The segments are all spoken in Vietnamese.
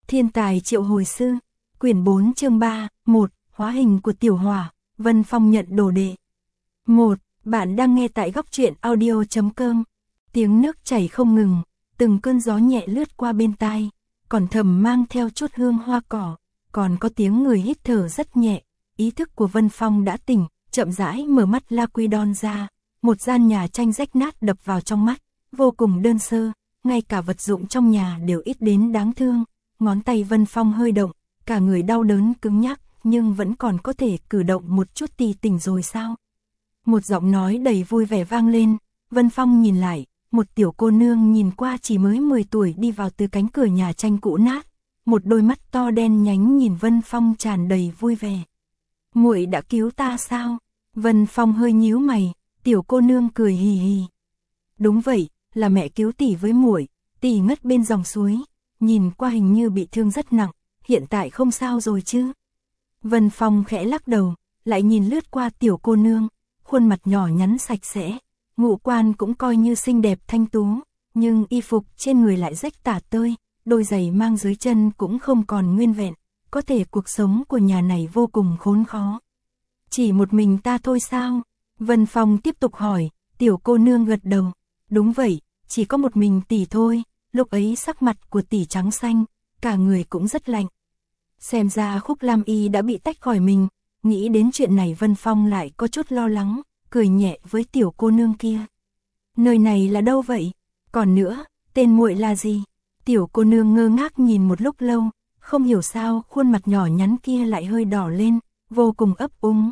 Thiên tài triệu hồi sư, quyển 4 chương 3, 1, hóa hình của tiểu hỏa, Vân Phong nhận đồ đệ. 1. Bạn đang nghe tại góc truyện audio.com. Tiếng nước chảy không ngừng, từng cơn gió nhẹ lướt qua bên tai, còn thầm mang theo chút hương hoa cỏ, còn có tiếng người hít thở rất nhẹ. Ý thức của Vân Phong đã tỉnh, chậm rãi mở mắt Laquidon ra, một gian nhà tranh rách nát đập vào trong mắt, vô cùng đơn sơ, ngay cả vật dụng trong nhà đều ít đến đáng thương. Ngón tay Vân Phong hơi động, cả người đau đớn cứng nhắc, nhưng vẫn còn có thể cử động một chút thì tỉnh rồi sao? Một giọng nói đầy vui vẻ vang lên, Vân Phong nhìn lại, một tiểu cô nương nhìn qua chỉ mới 10 tuổi đi vào từ cánh cửa nhà tranh cũ nát, một đôi mắt to đen nhánh nhìn Vân Phong tràn đầy vui vẻ. Muội đã cứu ta sao? Vân Phong hơi nhíu mày, tiểu cô nương cười hì hì. Đúng vậy, là mẹ cứu tỷ với muội, tỷ ngất bên dòng suối, nhìn qua hình như bị thương rất nặng, hiện tại không sao rồi chứ? Vân Phong khẽ lắc đầu, lại nhìn lướt qua tiểu cô nương, khuôn mặt nhỏ nhắn sạch sẽ, ngũ quan cũng coi như xinh đẹp thanh tú, nhưng y phục trên người lại rách tả tơi, đôi giày mang dưới chân cũng không còn nguyên vẹn, có thể cuộc sống của nhà này vô cùng khốn khó. Chỉ một mình ta thôi sao? Vân Phong tiếp tục hỏi, tiểu cô nương gật đầu, đúng vậy, chỉ có một mình tỷ thôi. Lúc ấy sắc mặt của tỷ trắng xanh, cả người cũng rất lạnh. Xem ra Khúc Lam Y đã bị tách khỏi mình, nghĩ đến chuyện này Vân Phong lại có chút lo lắng, cười nhẹ với tiểu cô nương kia. Nơi này là đâu vậy? Còn nữa, tên muội là gì? Tiểu cô nương ngơ ngác nhìn một lúc lâu, không hiểu sao khuôn mặt nhỏ nhắn kia lại hơi đỏ lên, vô cùng ấp úng.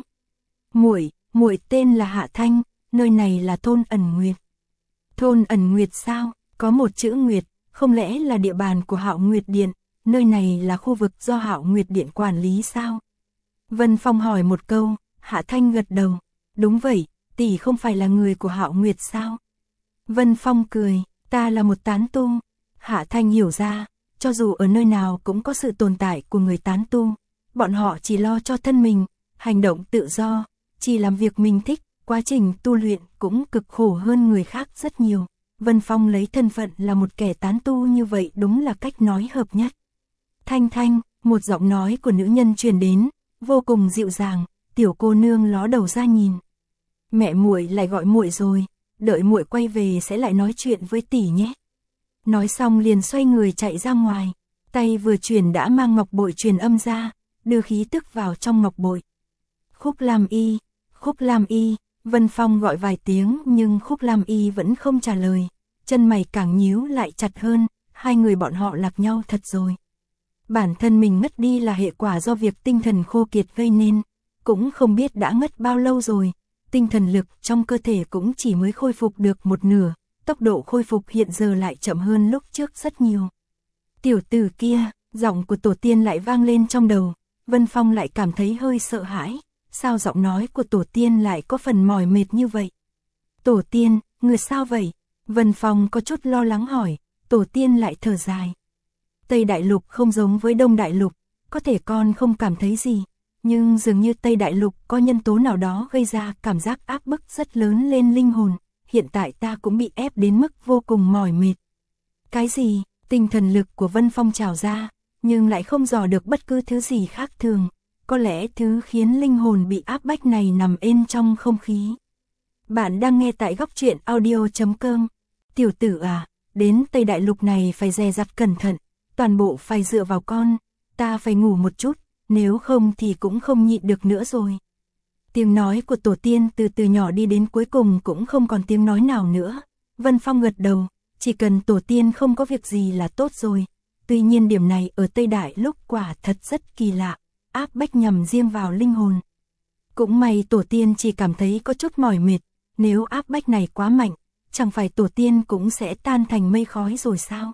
Muội tên là Hạ Thanh, nơi này là thôn Ẩn Nguyệt. Thôn Ẩn Nguyệt sao? Có một chữ Nguyệt, không lẽ là địa bàn của Hạo Nguyệt Điện, nơi này là khu vực do Hạo Nguyệt Điện quản lý sao? Vân Phong hỏi một câu, Hạ Thanh gật đầu, đúng vậy, tỷ không phải là người của Hạo Nguyệt sao? Vân Phong cười, ta là một tán tu. Hạ Thanh hiểu ra, cho dù ở nơi nào cũng có sự tồn tại của người tán tu, bọn họ chỉ lo cho thân mình, hành động tự do, chỉ làm việc mình thích, quá trình tu luyện cũng cực khổ hơn người khác rất nhiều. Vân Phong lấy thân phận là một kẻ tán tu như vậy đúng là cách nói hợp nhất. Thanh Thanh, một giọng nói của nữ nhân truyền đến, vô cùng dịu dàng, tiểu cô nương ló đầu ra nhìn. Mẹ muội lại gọi muội rồi, đợi muội quay về sẽ lại nói chuyện với tỷ nhé. Nói xong liền xoay người chạy ra ngoài, tay vừa chuyển đã mang ngọc bội truyền âm ra, đưa khí tức vào trong ngọc bội. Khúc Lam Y, Vân Phong gọi vài tiếng nhưng Khúc Lam Y vẫn không trả lời, chân mày càng nhíu lại chặt hơn, hai người bọn họ lạc nhau thật rồi. Bản thân mình ngất đi là hệ quả do việc tinh thần khô kiệt gây nên, cũng không biết đã ngất bao lâu rồi, tinh thần lực trong cơ thể cũng chỉ mới khôi phục được một nửa, tốc độ khôi phục hiện giờ lại chậm hơn lúc trước rất nhiều. Tiểu tử kia, giọng của tổ tiên lại vang lên trong đầu, Vân Phong lại cảm thấy hơi sợ hãi. Sao giọng nói của tổ tiên lại có phần mỏi mệt như vậy? Tổ tiên, người sao vậy? Vân Phong có chút lo lắng hỏi, tổ tiên lại thở dài. Tây Đại Lục không giống với Đông Đại Lục, có thể con không cảm thấy gì, nhưng dường như Tây Đại Lục có nhân tố nào đó gây ra cảm giác áp bức rất lớn lên linh hồn, hiện tại ta cũng bị ép đến mức vô cùng mỏi mệt. Cái gì? Tinh thần lực của Vân Phong trào ra, nhưng lại không dò được bất cứ thứ gì khác thường. Có lẽ thứ khiến linh hồn bị áp bách này nằm êm trong không khí. Bạn đang nghe tại góc truyện audio.com. Tiểu tử à, đến Tây Đại Lục này phải dè dặt cẩn thận, toàn bộ phải dựa vào con, ta phải ngủ một chút, nếu không thì cũng không nhịn được nữa rồi. Tiếng nói của tổ tiên từ từ nhỏ đi đến cuối cùng cũng không còn tiếng nói nào nữa. Vân Phong gật đầu, chỉ cần tổ tiên không có việc gì là tốt rồi. Tuy nhiên điểm này ở Tây Đại Lục quả thật rất kỳ lạ. Áp bách nhằm riêng vào linh hồn. Cũng may tổ tiên chỉ cảm thấy có chút mỏi mệt, nếu áp bách này quá mạnh, chẳng phải tổ tiên cũng sẽ tan thành mây khói rồi sao?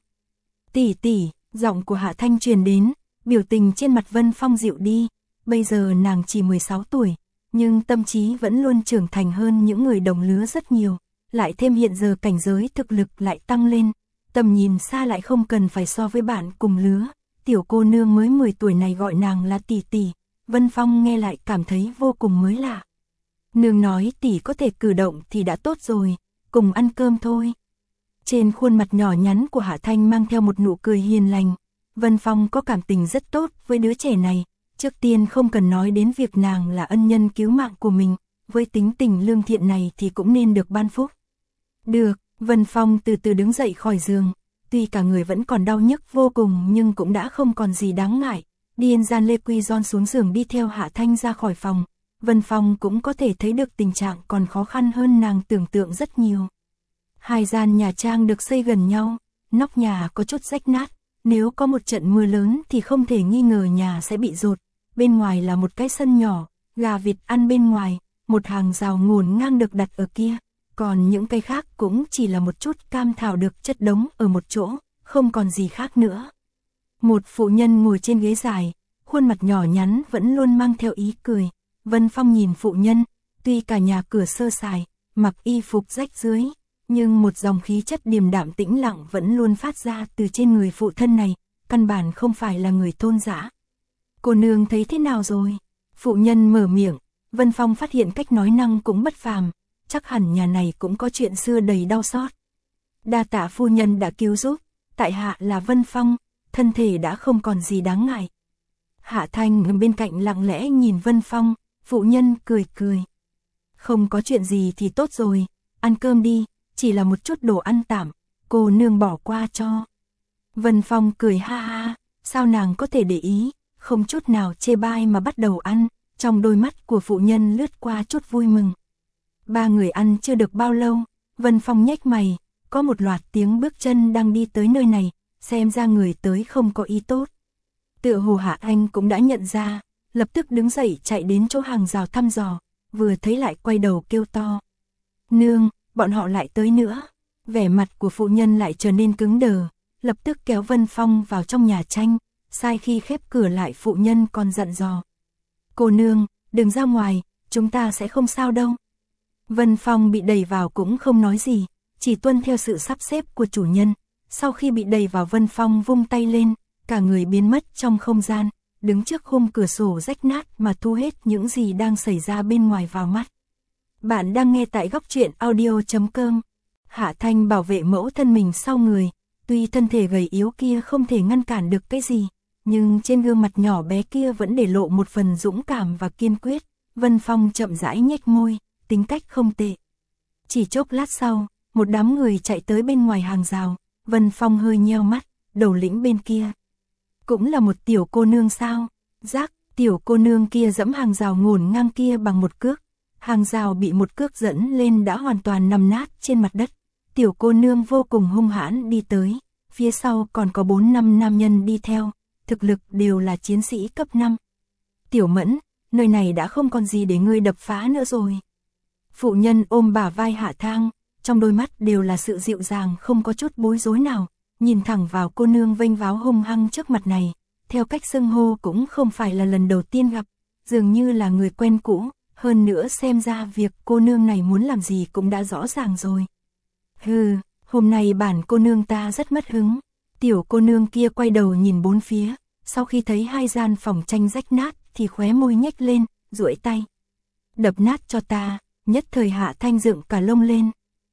Tỷ, giọng của Hạ Thanh truyền đến, biểu tình trên mặt Vân Phong dịu đi, bây giờ nàng chỉ 16 tuổi, nhưng tâm trí vẫn luôn trưởng thành hơn những người đồng lứa rất nhiều, lại thêm hiện giờ cảnh giới thực lực lại tăng lên, tầm nhìn xa lại không cần phải so với bạn cùng lứa. Tiểu cô nương mới 10 tuổi này gọi nàng là tỷ tỷ, Vân Phong nghe lại cảm thấy vô cùng mới lạ. Nương nói tỷ có thể cử động thì đã tốt rồi, cùng ăn cơm thôi. Trên khuôn mặt nhỏ nhắn của Hạ Thanh mang theo một nụ cười hiền lành, Vân Phong có cảm tình rất tốt với đứa trẻ này, trước tiên không cần nói đến việc nàng là ân nhân cứu mạng của mình, với tính tình lương thiện này thì cũng nên được ban phúc. Được, Vân Phong từ từ đứng dậy khỏi giường, tuy cả người vẫn còn đau nhức vô cùng nhưng cũng đã không còn gì đáng ngại, điên gian Lê Quy Giòn xuống giường đi theo Hạ Thanh ra khỏi phòng. Vân Phong cũng có thể thấy được tình trạng còn khó khăn hơn nàng tưởng tượng rất nhiều. Hai gian nhà trang được xây gần nhau, nóc nhà có chút rách nát, nếu có một trận mưa lớn thì không thể nghi ngờ nhà sẽ bị dột. Bên ngoài là một cái sân nhỏ, gà vịt ăn bên ngoài, một hàng rào ngổn ngang được đặt ở kia, còn những cây khác cũng chỉ là một chút cam thảo được chất đống ở một chỗ, không còn gì khác nữa. Một phụ nhân ngồi trên ghế dài, khuôn mặt nhỏ nhắn vẫn luôn mang theo ý cười. Vân Phong nhìn phụ nhân, tuy cả nhà cửa sơ sài, mặc y phục rách rưới, nhưng một dòng khí chất điềm đạm tĩnh lặng vẫn luôn phát ra từ trên người phụ thân này, căn bản không phải là người thôn dã. Cô nương thấy thế nào rồi? Phụ nhân mở miệng, Vân Phong phát hiện cách nói năng cũng bất phàm, chắc hẳn nhà này cũng có chuyện xưa đầy đau xót. Đa tạ phu nhân đã cứu giúp, tại hạ là Vân Phong, thân thể đã không còn gì đáng ngại. Hạ Thanh bên cạnh lặng lẽ nhìn Vân Phong, phụ nhân cười cười. Không có chuyện gì thì tốt rồi, ăn cơm đi, chỉ là một chút đồ ăn tạm, cô nương bỏ qua cho. Vân Phong cười ha ha, sao nàng có thể để ý, không chút nào chê bai mà bắt đầu ăn, trong đôi mắt của phụ nhân lướt qua chút vui mừng. Ba người ăn chưa được bao lâu, Vân Phong nhếch mày, có một loạt tiếng bước chân đang đi tới nơi này, xem ra người tới không có ý tốt. Tựa hồ Hạ Anh cũng đã nhận ra, lập tức đứng dậy chạy đến chỗ hàng rào thăm dò, vừa thấy lại quay đầu kêu to. Nương, bọn họ lại tới nữa. Vẻ mặt của phụ nhân lại trở nên cứng đờ, lập tức kéo Vân Phong vào trong nhà tranh, sai khi khép cửa lại phụ nhân còn dặn dò. Cô nương, đừng ra ngoài, chúng ta sẽ không sao đâu. Vân Phong bị đẩy vào cũng không nói gì, chỉ tuân theo sự sắp xếp của chủ nhân. Sau khi bị đẩy vào Vân Phong vung tay lên, cả người biến mất trong không gian, đứng trước khung cửa sổ rách nát mà thu hết những gì đang xảy ra bên ngoài vào mắt. Bạn đang nghe tại góc truyện audio.com. Hạ Thanh bảo vệ mẫu thân mình sau người, tuy thân thể gầy yếu kia không thể ngăn cản được cái gì, nhưng trên gương mặt nhỏ bé kia vẫn để lộ một phần dũng cảm và kiên quyết. Vân Phong chậm rãi nhếch môi, tính cách không tệ. Chỉ chốc lát sau, một đám người chạy tới bên ngoài hàng rào, Vân Phong hơi nheo mắt, đầu lĩnh bên kia. Cũng là một tiểu cô nương sao? Rắc, tiểu cô nương kia giẫm hàng rào ngổn ngang kia bằng một cước. Hàng rào bị một cước dẫn lên đã hoàn toàn nằm nát trên mặt đất. Tiểu cô nương vô cùng hung hãn đi tới, phía sau còn có 4-5 nam nhân đi theo, thực lực đều là chiến sĩ cấp 5. Tiểu Mẫn, nơi này đã không còn gì để ngươi đập phá nữa rồi. Phụ nhân ôm bả vai Hạ Thang, trong đôi mắt đều là sự dịu dàng không có chút bối rối nào, nhìn thẳng vào cô nương vênh váo hung hăng trước mặt này, theo cách xưng hô cũng không phải là lần đầu tiên gặp, dường như là người quen cũ, hơn nữa xem ra việc cô nương này muốn làm gì cũng đã rõ ràng rồi. Hừ, hôm nay bản cô nương ta rất mất hứng. Tiểu cô nương kia quay đầu nhìn bốn phía, sau khi thấy hai gian phòng tranh rách nát thì khóe môi nhếch lên, duỗi tay. Đập nát cho ta, nhất thời Hạ Thanh dựng cả lông lên.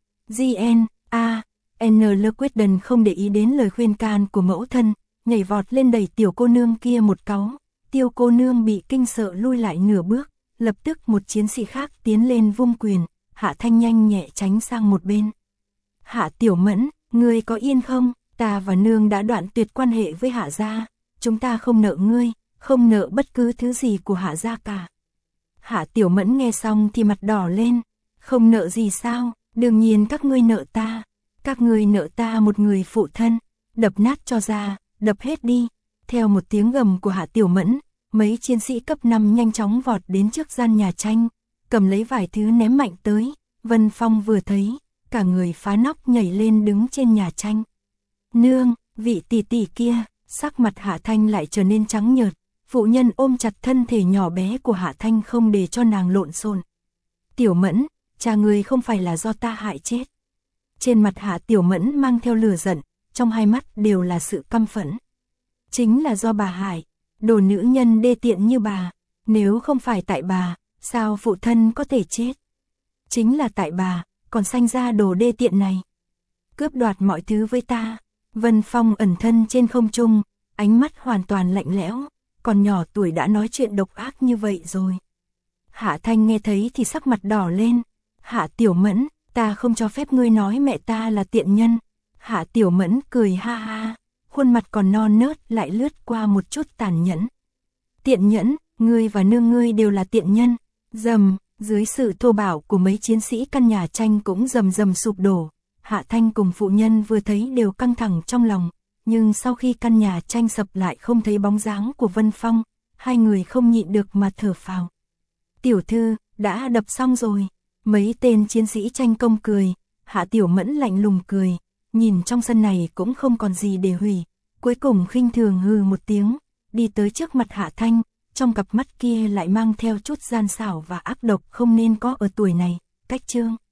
N quyết đần không để ý đến lời khuyên can của mẫu thân, nhảy vọt lên đẩy tiểu cô nương kia một cáu. Tiêu cô nương bị kinh sợ lui lại nửa bước, lập tức một chiến sĩ khác tiến lên vung quyền, Hạ Thanh nhanh nhẹ tránh sang một bên. Hạ Tiểu Mẫn, ngươi có yên không? Ta và nương đã đoạn tuyệt quan hệ với Hạ gia, chúng ta không nợ ngươi, không nợ bất cứ thứ gì của Hạ gia cả. Hạ Tiểu Mẫn nghe xong thì mặt đỏ lên, không nợ gì sao? Đương nhiên các ngươi nợ ta. Các ngươi nợ ta một người phụ thân, đập nát cho ra, đập hết đi. Theo một tiếng gầm của Hạ Tiểu Mẫn, mấy chiến sĩ cấp 5 nhanh chóng vọt đến trước gian nhà tranh, cầm lấy vài thứ ném mạnh tới. Vân Phong vừa thấy, cả người phá nóc nhảy lên đứng trên nhà tranh. Nương, vị tỷ tỷ kia, sắc mặt Hạ Thanh lại trở nên trắng nhợt, phụ nhân ôm chặt thân thể nhỏ bé của Hạ Thanh không để cho nàng lộn xộn. Tiểu Mẫn, cha ngươi không phải là do ta hại chết. Trên mặt Hạ Tiểu Mẫn mang theo lửa giận, trong hai mắt đều là sự căm phẫn. Chính là do bà hại, đồ nữ nhân đê tiện như bà, nếu không phải tại bà, sao phụ thân có thể chết? Chính là tại bà, còn sanh ra đồ đê tiện này. Cướp đoạt mọi thứ với ta. Vân Phong ẩn thân trên không trung, ánh mắt hoàn toàn lạnh lẽo, còn nhỏ tuổi đã nói chuyện độc ác như vậy rồi. Hạ Thanh nghe thấy thì sắc mặt đỏ lên. Hạ Tiểu Mẫn, ta không cho phép ngươi nói mẹ ta là tiện nhân. Hạ Tiểu Mẫn cười ha ha, khuôn mặt còn non nớt lại lướt qua một chút tàn nhẫn. Tiện nhẫn, ngươi và nương ngươi đều là tiện nhân. Rầm, dưới sự thô bạo của mấy chiến sĩ căn nhà tranh cũng rầm rầm sụp đổ. Hạ Thanh cùng phụ nhân vừa thấy đều căng thẳng trong lòng, nhưng sau khi căn nhà tranh sập lại không thấy bóng dáng của Vân Phong, hai người không nhịn được mà thở phào. Tiểu thư, đã đập xong rồi. Mấy tên chiến sĩ tranh công cười, Hạ Tiểu Mẫn lạnh lùng cười, nhìn trong sân này cũng không còn gì để hủy, cuối cùng khinh thường hừ một tiếng, đi tới trước mặt Hạ Thanh, trong cặp mắt kia lại mang theo chút gian xảo và ác độc không nên có ở tuổi này. Cách chương